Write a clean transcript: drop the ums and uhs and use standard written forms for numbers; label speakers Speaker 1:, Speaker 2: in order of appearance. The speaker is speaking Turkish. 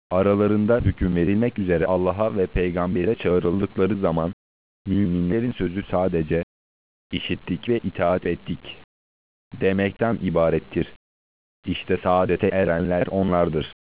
Speaker 1: Aralarında hüküm verilmek üzere Allah'a ve peygambere çağrıldıkları zaman, müminlerin sözü sadece, işittik ve itaat ettik demekten ibarettir. İşte saadete erenler onlardır.